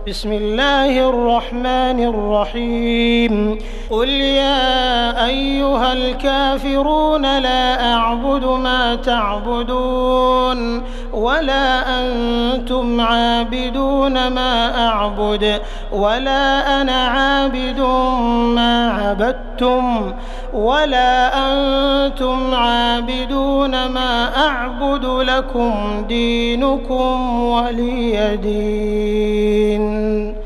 بسم الله الرحمن الرحيم قل يا أيها الكافرون لا أعبد ما تعبدون ولا أنتم عابدون ما أعبد ولا أنا عابد ما عبدتم ولا أنتم عابدون ما أعبد لكم دينكم ولي دين.